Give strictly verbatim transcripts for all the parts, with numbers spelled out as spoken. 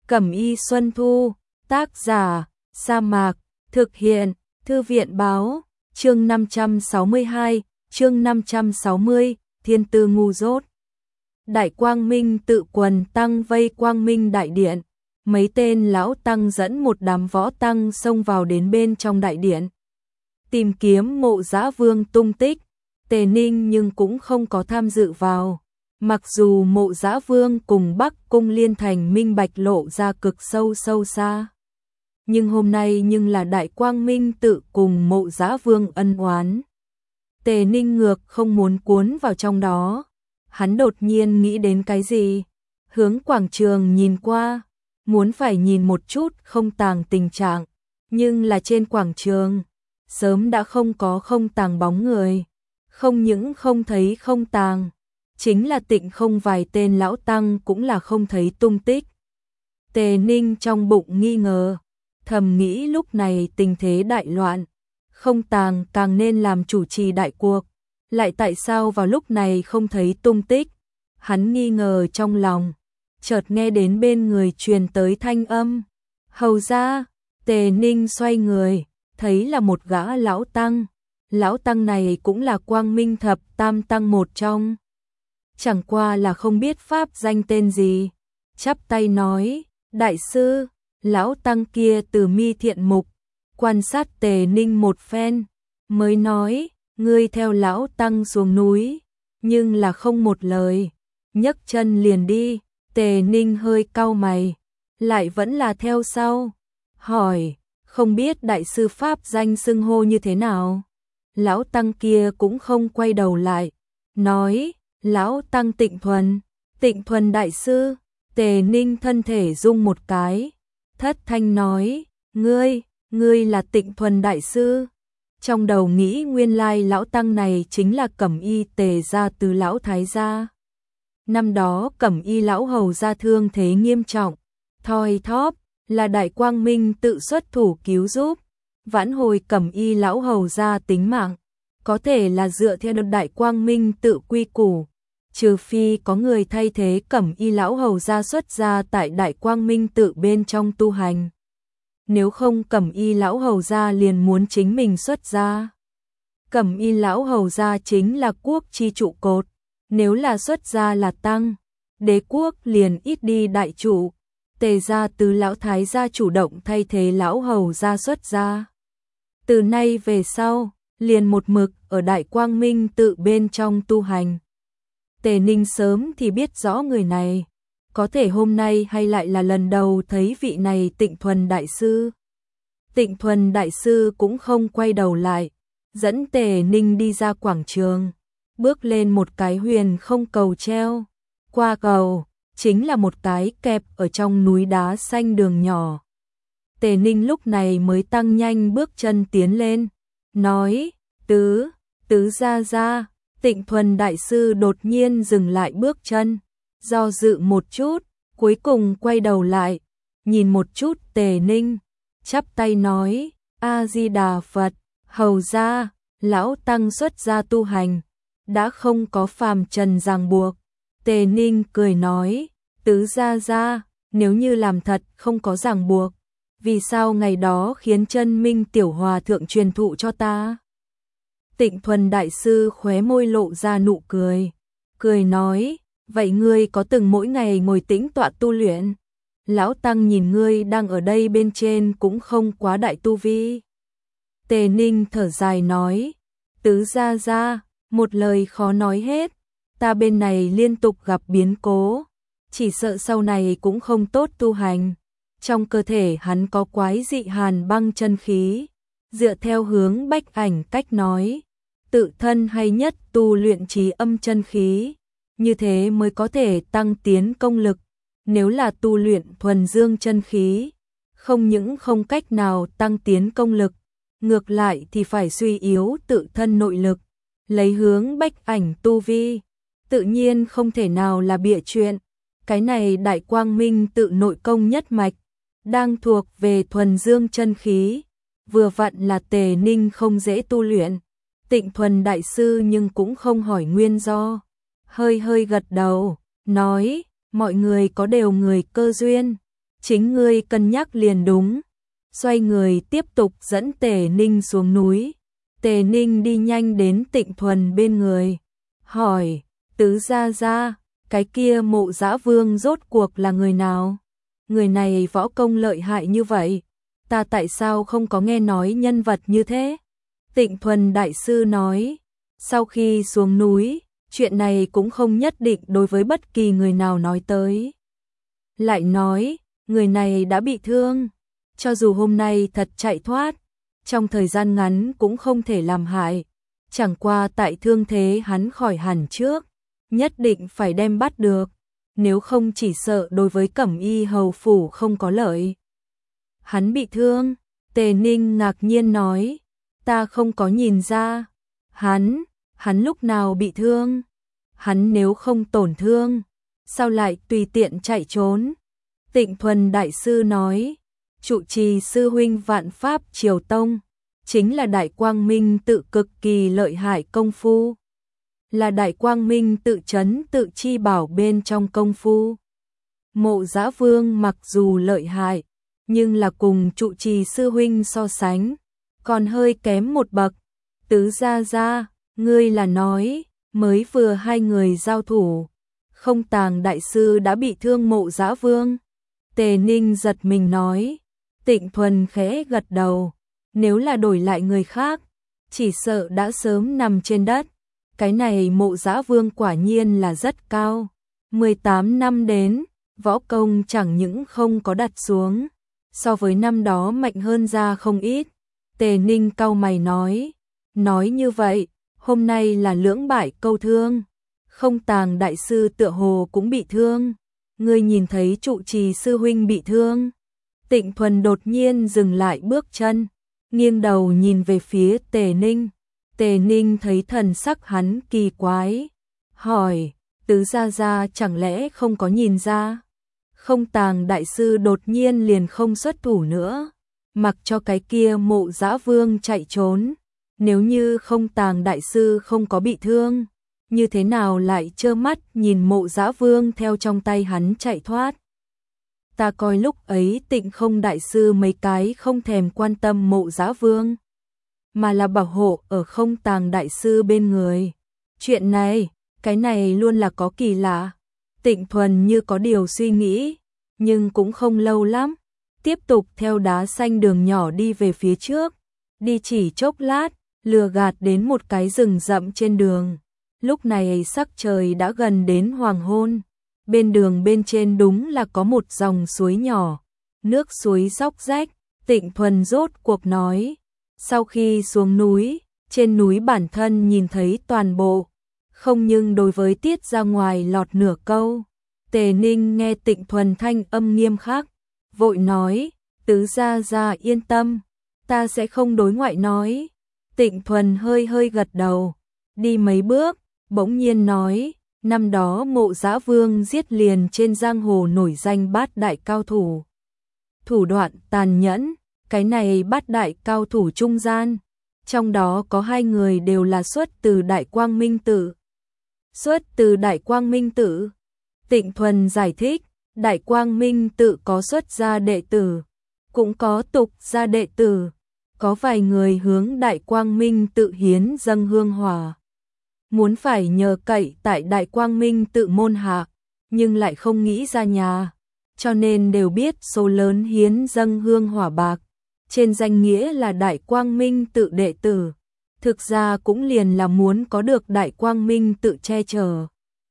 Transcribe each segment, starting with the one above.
Cẩm Y Xuân Thu, tác giả, Sa Mạc, thực hiện, Thư viện báo, chương năm trăm sáu mươi hai, chương năm trăm sáu mươi, Thiên Tư ngu dốt. Đại Quang Minh tự quần tăng vây Quang Minh đại điện, mấy tên lão tăng dẫn một đám võ tăng xông vào đến bên trong đại điện. Tìm kiếm Mộ Dã Vương tung tích, Tề Ninh nhưng cũng không có tham dự vào. Mặc dù Mộ Dã Vương cùng Bắc Cung Liên Thành minh bạch lộ ra cực sâu sâu xa, nhưng hôm nay nhưng là Đại Quang Minh tự cùng Mộ Dã Vương ân oán. Tề Ninh ngược không muốn cuốn vào trong đó. Hắn đột nhiên nghĩ đến cái gì, hướng quảng trường nhìn qua, muốn phải nhìn một chút không tàng tình trạng, nhưng là trên quảng trường sớm đã không có không tàng bóng người. Không những không thấy không tàng, chính là tịnh không vài tên lão tăng cũng là không thấy tung tích. Tề Ninh trong bụng nghi ngờ, thầm nghĩ lúc này tình thế đại loạn, không tàng càng nên làm chủ trì đại cuộc, lại tại sao vào lúc này không thấy tung tích. Hắn nghi ngờ trong lòng, chợt nghe đến bên người truyền tới thanh âm, hầu ra. Tề Ninh xoay người, thấy là một gã lão tăng. Lão tăng này cũng là Quang Minh thập tam tăng một trong, chẳng qua là không biết pháp danh tên gì. Chắp tay nói, đại sư. Lão tăng kia từ mi thiện mục, quan sát Tề Ninh một phen, mới nói, ngươi theo lão tăng xuống núi, nhưng là không một lời, nhấc chân liền đi. Tề Ninh hơi cau mày, lại vẫn là theo sau, hỏi, không biết đại sư pháp danh xưng hô như thế nào. Lão tăng kia cũng không quay đầu lại, nói, lão tăng Tịnh Thuần. Tịnh Thuần đại sư. Tề Ninh thân thể rung một cái, thất thanh nói, ngươi, ngươi là Tịnh Thuần đại sư. Trong đầu nghĩ nguyên lai lão tăng này chính là Cẩm Y Tề gia từ lão thái gia. Năm đó Cẩm Y lão hầu gia thương thế nghiêm trọng, thoi thóp, là Đại Quang Minh tự xuất thủ cứu giúp, vãn hồi Cẩm Y lão hầu gia tính mạng, có thể là dựa theo Đại Quang Minh tự quy củ, trừ phi có người thay thế Cẩm Y lão hầu gia xuất gia tại Đại Quang Minh tự bên trong tu hành. Nếu không Cẩm Y lão hầu gia liền muốn chính mình xuất gia. Cẩm Y lão hầu gia chính là quốc chi trụ cột, nếu là xuất gia là tăng, đế quốc liền ít đi đại trụ. Tề gia từ lão thái gia chủ động thay thế lão hầu gia xuất gia. Từ nay về sau, liền một mực ở Đại Quang Minh tự bên trong tu hành. Tề Ninh sớm thì biết rõ người này, có thể hôm nay hay lại là lần đầu thấy vị này Tịnh Thuần đại sư. Tịnh Thuần đại sư cũng không quay đầu lại, dẫn Tề Ninh đi ra quảng trường, bước lên một cái huyền không cầu treo, qua cầu chính là một cái kẹp ở trong núi đá xanh đường nhỏ. Tề Ninh lúc này mới tăng nhanh bước chân tiến lên, nói, tứ, tứ gia gia. Tịnh Thuần đại sư đột nhiên dừng lại bước chân, do dự một chút, cuối cùng quay đầu lại, nhìn một chút Tề Ninh, chắp tay nói, A-di-đà Phật, hầu gia, lão tăng xuất gia tu hành, đã không có phàm trần ràng buộc. Tề Ninh cười nói, tứ gia gia, nếu như làm thật không có ràng buộc, vì sao ngày đó khiến Chân Minh tiểu hòa thượng truyền thụ cho ta? Tịnh Thuần đại sư khóe môi lộ ra nụ cười, cười nói, vậy ngươi có từng mỗi ngày ngồi tĩnh tọa tu luyện? Lão tăng nhìn ngươi đang ở đây bên trên cũng không quá đại tu vi. Tề Ninh thở dài nói, tứ gia gia, một lời khó nói hết, ta bên này liên tục gặp biến cố, chỉ sợ sau này cũng không tốt tu hành. Trong cơ thể hắn có quái dị hàn băng chân khí, dựa theo hướng Bách Ảnh cách nói, tự thân hay nhất tu luyện trí âm chân khí, như thế mới có thể tăng tiến công lực. Nếu là tu luyện thuần dương chân khí, không những không cách nào tăng tiến công lực, ngược lại thì phải suy yếu tự thân nội lực. Lấy hướng Bách Ảnh tu vi, tự nhiên không thể nào là bịa chuyện. Cái này Đại Quang Minh tự nội công nhất mạch, đang thuộc về thuần dương chân khí, vừa vặn là Tề Ninh không dễ tu luyện. Tịnh Thuần đại sư nhưng cũng không hỏi nguyên do, hơi hơi gật đầu, nói, mọi người có đều người cơ duyên, chính ngươi cân nhắc liền đúng. Xoay người tiếp tục dẫn Tề Ninh xuống núi. Tề Ninh đi nhanh đến Tịnh Thuần bên người, hỏi, tứ gia gia, cái kia Mộ Dã Vương rốt cuộc là người nào? Người này võ công lợi hại như vậy, ta tại sao không có nghe nói nhân vật như thế? Tịnh Thuần đại sư nói, sau khi xuống núi, chuyện này cũng không nhất định đối với bất kỳ người nào nói tới. Lại nói, người này đã bị thương, cho dù hôm nay thật chạy thoát, trong thời gian ngắn cũng không thể làm hại. Chẳng qua tại thương thế hắn khỏi hẳn trước, nhất định phải đem bắt được, nếu không chỉ sợ đối với Cẩm Y hầu phủ không có lợi. Hắn bị thương, Tề Ninh ngạc nhiên nói, ta không có nhìn ra. Hắn, hắn lúc nào bị thương? Hắn nếu không tổn thương, sao lại tùy tiện chạy trốn? Tịnh Thuần đại sư nói, trụ trì sư huynh Vạn Pháp Triều Tông, chính là Đại Quang Minh tự cực kỳ lợi hại công phu. Là Đại Quang Minh tự chấn tự chi bảo bên trong công phu. Mộ Dã Vương mặc dù lợi hại, nhưng là cùng trụ trì sư huynh so sánh, còn hơi kém một bậc. Tứ gia gia, ngươi là nói, mới vừa hai người giao thủ, Không Tàng đại sư đã bị thương Mộ Dã Vương. Tề Ninh giật mình nói. Tịnh Thuần khẽ gật đầu, nếu là đổi lại người khác, chỉ sợ đã sớm nằm trên đất. Cái này Mộ Dã Vương quả nhiên là rất cao, mười tám năm đến, võ công chẳng những không có đặt xuống, so với năm đó mạnh hơn ra không ít. Tề Ninh cau mày nói, nói như vậy, hôm nay là lưỡng bại câu thương, Không Tàng đại sư tựa hồ cũng bị thương, ngươi nhìn thấy trụ trì sư huynh bị thương? Tịnh Thuần đột nhiên dừng lại bước chân, nghiêng đầu nhìn về phía Tề Ninh. Tề Ninh thấy thần sắc hắn kỳ quái, hỏi, tứ gia gia chẳng lẽ không có nhìn ra? Không Tàng đại sư đột nhiên liền không xuất thủ nữa, mặc cho cái kia Mộ Dã Vương chạy trốn. Nếu như Không Tàng đại sư không có bị thương, như thế nào lại trơ mắt nhìn Mộ Dã Vương theo trong tay hắn chạy thoát? Ta coi lúc ấy Tịnh Không đại sư mấy cái không thèm quan tâm Mộ Dã Vương, mà là bảo hộ ở Không Tàng đại sư bên người. Chuyện này, cái này luôn là có kỳ lạ. Tịnh Thuần như có điều suy nghĩ, nhưng cũng không lâu lắm, tiếp tục theo đá xanh đường nhỏ đi về phía trước. Đi chỉ chốc lát, lừa gạt đến một cái rừng rậm trên đường. Lúc này sắc trời đã gần đến hoàng hôn. Bên đường bên trên đúng là có một dòng suối nhỏ, nước suối róc rách. Tịnh Thuần rốt cuộc nói, sau khi xuống núi, trên núi bản thân nhìn thấy toàn bộ, không nhưng đối với tiết ra ngoài lọt nửa câu. Tề Ninh nghe Tịnh Thuần thanh âm nghiêm khắc, vội nói, tứ gia gia yên tâm, ta sẽ không đối ngoại nói. Tịnh Thuần hơi hơi gật đầu, đi mấy bước, bỗng nhiên nói, năm đó Mộ Dã Vương giết liền trên giang hồ nổi danh bát đại cao thủ. Thủ đoạn tàn nhẫn, cái này bát đại cao thủ trung gian, trong đó có hai người đều là xuất từ Đại Quang Minh Tự. Xuất từ Đại Quang Minh Tự? Tịnh Thuần giải thích, Đại Quang Minh Tự có xuất gia đệ tử, cũng có tục gia đệ tử, có vài người hướng Đại Quang Minh Tự hiến dâng hương hỏa, muốn phải nhờ cậy tại Đại Quang Minh Tự môn hạ, nhưng lại không nghĩ ra nhà, cho nên đều biết số lớn hiến dâng hương hỏa bạc, trên danh nghĩa là Đại Quang Minh Tự đệ tử, thực ra cũng liền là muốn có được Đại Quang Minh Tự che chở.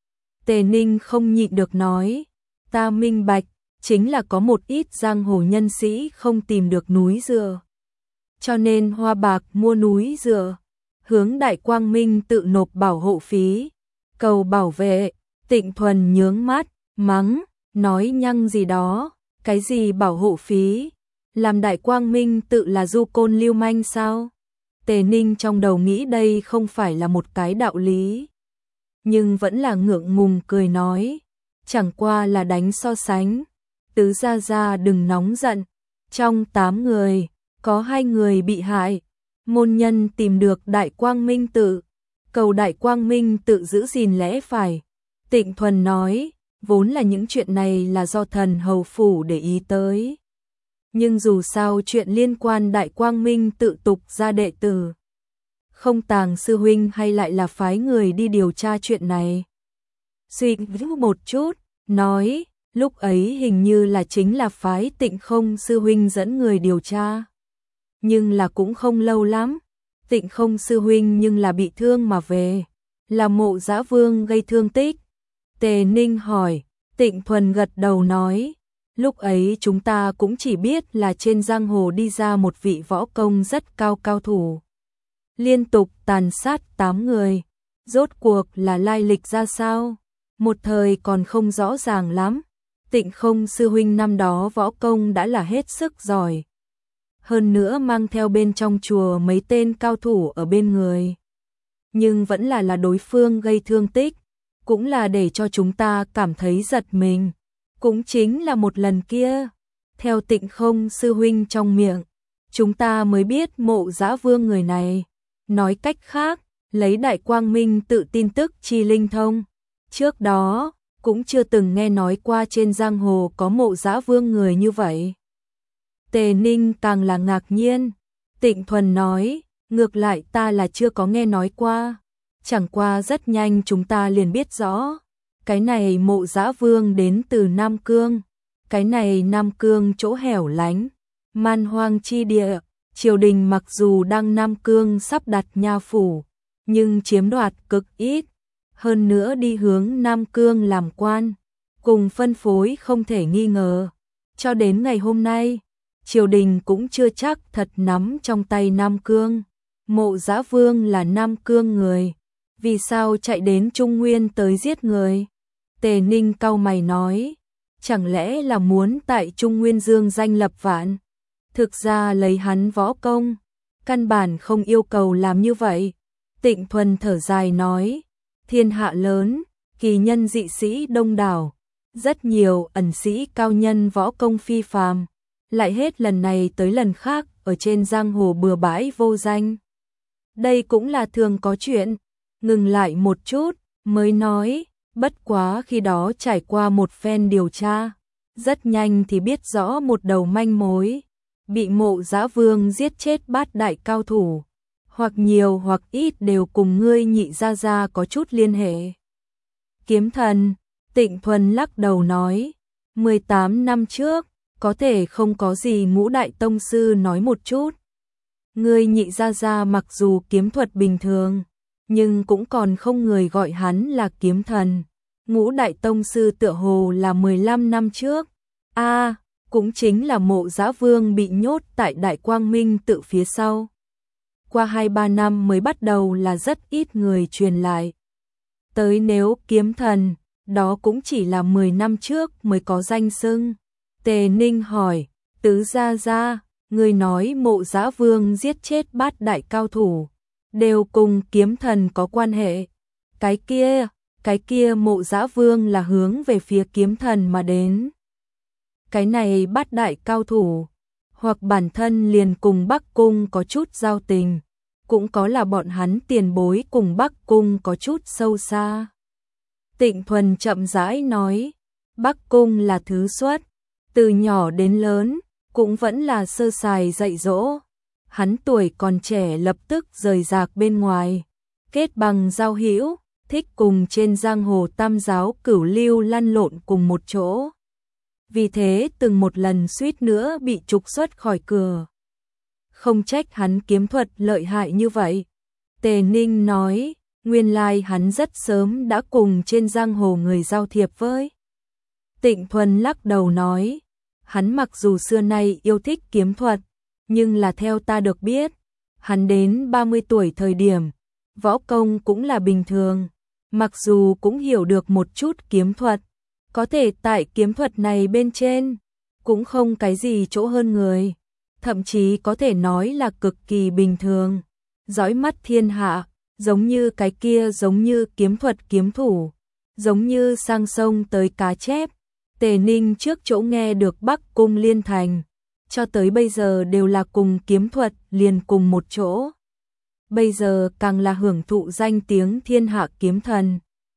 Tề Ninh không nhịn được nói, ta minh bạch, chính là có một ít giang hồ nhân sĩ không tìm được núi dựa, cho nên hoa bạc mua núi dựa, hướng Đại Quang Minh Tự nộp bảo hộ phí, cầu bảo vệ. Tịnh Thuần nhướng mắt, mắng, nói nhăng gì đó, cái gì bảo hộ phí, làm Đại Quang Minh Tự là du côn lưu manh sao? Tề Ninh trong đầu nghĩ đây không phải là một cái đạo lý, nhưng vẫn là ngượng ngùng cười nói, chẳng qua là đánh so sánh. Tứ gia gia đừng nóng giận, trong tám người, có hai người bị hại, môn nhân tìm được Đại Quang Minh Tự, cầu Đại Quang Minh Tự giữ gìn lẽ phải. Tịnh Thuần nói, vốn là những chuyện này là do thần hầu phủ để ý tới. Nhưng dù sao chuyện liên quan Đại Quang Minh tự tục ra đệ tử. Không Tàng sư huynh hay lại là phái người đi điều tra chuyện này. Suy nghĩ một chút, nói, lúc ấy hình như là chính là phái Tịnh Không sư huynh dẫn người điều tra. Nhưng là cũng không lâu lắm, Tịnh Không sư huynh nhưng là bị thương mà về, là Mộ Dã Vương gây thương tích. Tề Ninh hỏi, Tịnh Thuần gật đầu nói, lúc ấy chúng ta cũng chỉ biết là trên giang hồ đi ra một vị võ công rất cao cao thủ. Liên tục tàn sát tám người, rốt cuộc là lai lịch ra sao? Một thời còn không rõ ràng lắm. Tịnh Không sư huynh năm đó võ công đã là hết sức giỏi. Hơn nữa mang theo bên trong chùa mấy tên cao thủ ở bên người. Nhưng vẫn là là đối phương gây thương tích, cũng là để cho chúng ta cảm thấy giật mình. Cũng chính là một lần kia, theo Tịnh Không sư huynh trong miệng, chúng ta mới biết Mộ Dã Vương người này. Nói cách khác, lấy Đại Quang Minh tự tin tức chi linh thông. Trước đó, cũng chưa từng nghe nói qua trên giang hồ có Mộ Dã Vương người như vậy. Tề Ninh càng là ngạc nhiên. Tịnh Thuần nói, ngược lại ta là chưa có nghe nói qua. Chẳng qua rất nhanh chúng ta liền biết rõ. Cái này Mộ Dã Vương đến từ Nam Cương. Cái này Nam Cương chỗ hẻo lánh, man hoang chi địa. Triều đình mặc dù đang Nam Cương sắp đặt nha phủ, nhưng chiếm đoạt cực ít. Hơn nữa đi hướng Nam Cương làm quan, cùng phân phối không thể nghi ngờ. Cho đến ngày hôm nay, triều đình cũng chưa chắc thật nắm trong tay Nam Cương. Mộ Dã Vương là Nam Cương người, vì sao chạy đến Trung Nguyên tới giết người? Tề Ninh cau mày nói, chẳng lẽ là muốn tại Trung Nguyên dương danh lập vạn? Thực ra lấy hắn võ công, căn bản không yêu cầu làm như vậy. Tịnh Thuần thở dài nói, thiên hạ lớn, kỳ nhân dị sĩ đông đảo, rất nhiều ẩn sĩ cao nhân võ công phi phàm, lại hết lần này tới lần khác ở trên giang hồ bừa bãi vô danh. Đây cũng là thường có chuyện. Ngừng lại một chút, mới nói, bất quá khi đó trải qua một phen điều tra, rất nhanh thì biết rõ một đầu manh mối. Bị Mộ Dã Vương giết chết bát đại cao thủ, hoặc nhiều hoặc ít đều cùng ngươi Nhị gia gia có chút liên hệ. Kiếm thần, Tịnh Thuần lắc đầu nói, mười tám năm trước, có thể không có gì Ngũ đại tông sư nói một chút. Ngươi Nhị gia gia mặc dù kiếm thuật bình thường, nhưng cũng còn không người gọi hắn là kiếm thần. Ngũ đại tông sư tựa hồ là mười lăm năm trước. A, à, cũng chính là Mộ Dã Vương bị nhốt tại Đại Quang Minh tự phía sau. Qua hai ba năm mới bắt đầu là rất ít người truyền lại. Tới nếu kiếm thần, đó cũng chỉ là mười năm trước mới có danh xưng. Tề Ninh hỏi, tứ gia gia, người nói Mộ Dã Vương giết chết bát đại cao thủ, đều cùng kiếm thần có quan hệ. Cái kia, cái kia Mộ Dã Vương là hướng về phía kiếm thần mà đến. Cái này bát đại cao thủ, hoặc bản thân liền cùng Bắc Cung có chút giao tình, cũng có là bọn hắn tiền bối cùng Bắc Cung có chút sâu xa. Tịnh Thuần chậm rãi nói, Bắc Cung là thứ xuất, từ nhỏ đến lớn, cũng vẫn là sơ sài dạy dỗ. Hắn tuổi còn trẻ lập tức rời rạc bên ngoài, kết bằng giao hữu, thích cùng trên giang hồ tam giáo cửu lưu lăn lộn cùng một chỗ. Vì thế từng một lần suýt nữa bị trục xuất khỏi cửa. Không trách hắn kiếm thuật lợi hại như vậy. Tề Ninh nói, nguyên lai hắn rất sớm đã cùng trên giang hồ người giao thiệp với. Tịnh Thuần lắc đầu nói, hắn mặc dù xưa nay yêu thích kiếm thuật, nhưng là theo ta được biết, hắn đến ba mươi tuổi thời điểm, võ công cũng là bình thường, mặc dù cũng hiểu được một chút kiếm thuật, có thể tại kiếm thuật này bên trên, cũng không cái gì chỗ hơn người, thậm chí có thể nói là cực kỳ bình thường, dõi mắt thiên hạ, giống như cái kia giống như kiếm thuật kiếm thủ, giống như sang sông tới cá chép. Tề Ninh trước chỗ nghe được Bắc Cung liên thành, cho tới bây giờ đều là cùng kiếm thuật liền cùng một chỗ. Bây giờ càng là hưởng thụ danh tiếng thiên hạ kiếm thần.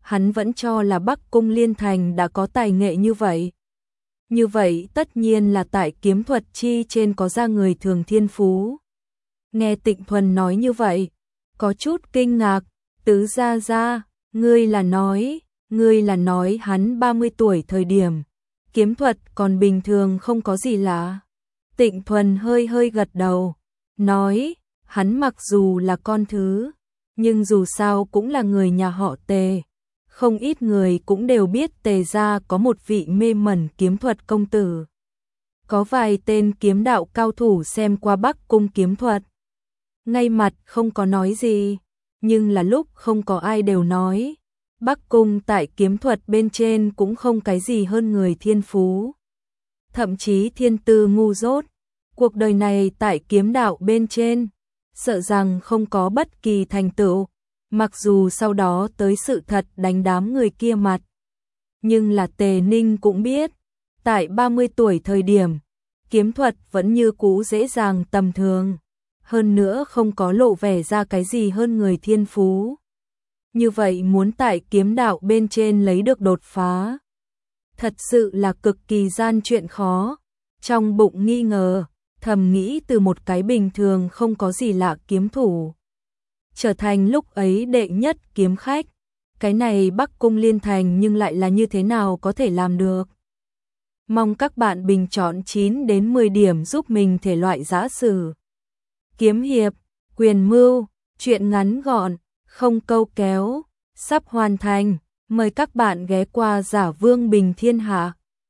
hắn vẫn cho là Bắc Cung Liên Thành đã có tài nghệ như vậy. Như vậy tất nhiên là tại kiếm thuật chi trên có ra người thường thiên phú. Nghe Tịnh Thuần nói như vậy, có chút kinh ngạc, tứ gia gia, ngươi là nói, ngươi là nói hắn ba mươi tuổi thời điểm, kiếm thuật còn bình thường không có gì lạ. Tịnh Thuần hơi hơi gật đầu, nói, hắn mặc dù là con thứ, nhưng dù sao cũng là người nhà họ Tề. Không ít người cũng đều biết Tề gia có một vị mê mẩn kiếm thuật công tử. Có vài tên kiếm đạo cao thủ xem qua Bắc Cung kiếm thuật. Ngay mặt không có nói gì, nhưng là lúc không có ai đều nói. Bắc Cung tại kiếm thuật bên trên cũng không cái gì hơn người thiên phú. Thậm chí thiên tư ngu dốt. Cuộc đời này tại kiếm đạo bên trên, sợ rằng không có bất kỳ thành tựu. Mặc dù sau đó tới sự thật đánh đám người kia mặt. Nhưng là Tề Ninh cũng biết, tại ba mươi tuổi thời điểm, kiếm thuật vẫn như cũ dễ dàng tầm thường. Hơn nữa không có lộ vẻ ra cái gì hơn người thiên phú. Như vậy muốn tại kiếm đạo bên trên lấy được đột phá, thật sự là cực kỳ gian chuyện khó. Trong bụng nghi ngờ, thầm nghĩ từ một cái bình thường không có gì lạ kiếm thủ, trở thành lúc ấy đệ nhất kiếm khách. Cái này Bắc Cung Liên Thành nhưng lại là như thế nào có thể làm được? Mong các bạn bình chọn chín đến mười điểm giúp mình thể loại giã sử, kiếm hiệp, quyền mưu, truyện ngắn gọn, không câu kéo, sắp hoàn thành. Mời các bạn ghé qua Giả Vương Bình Thiên Hạ.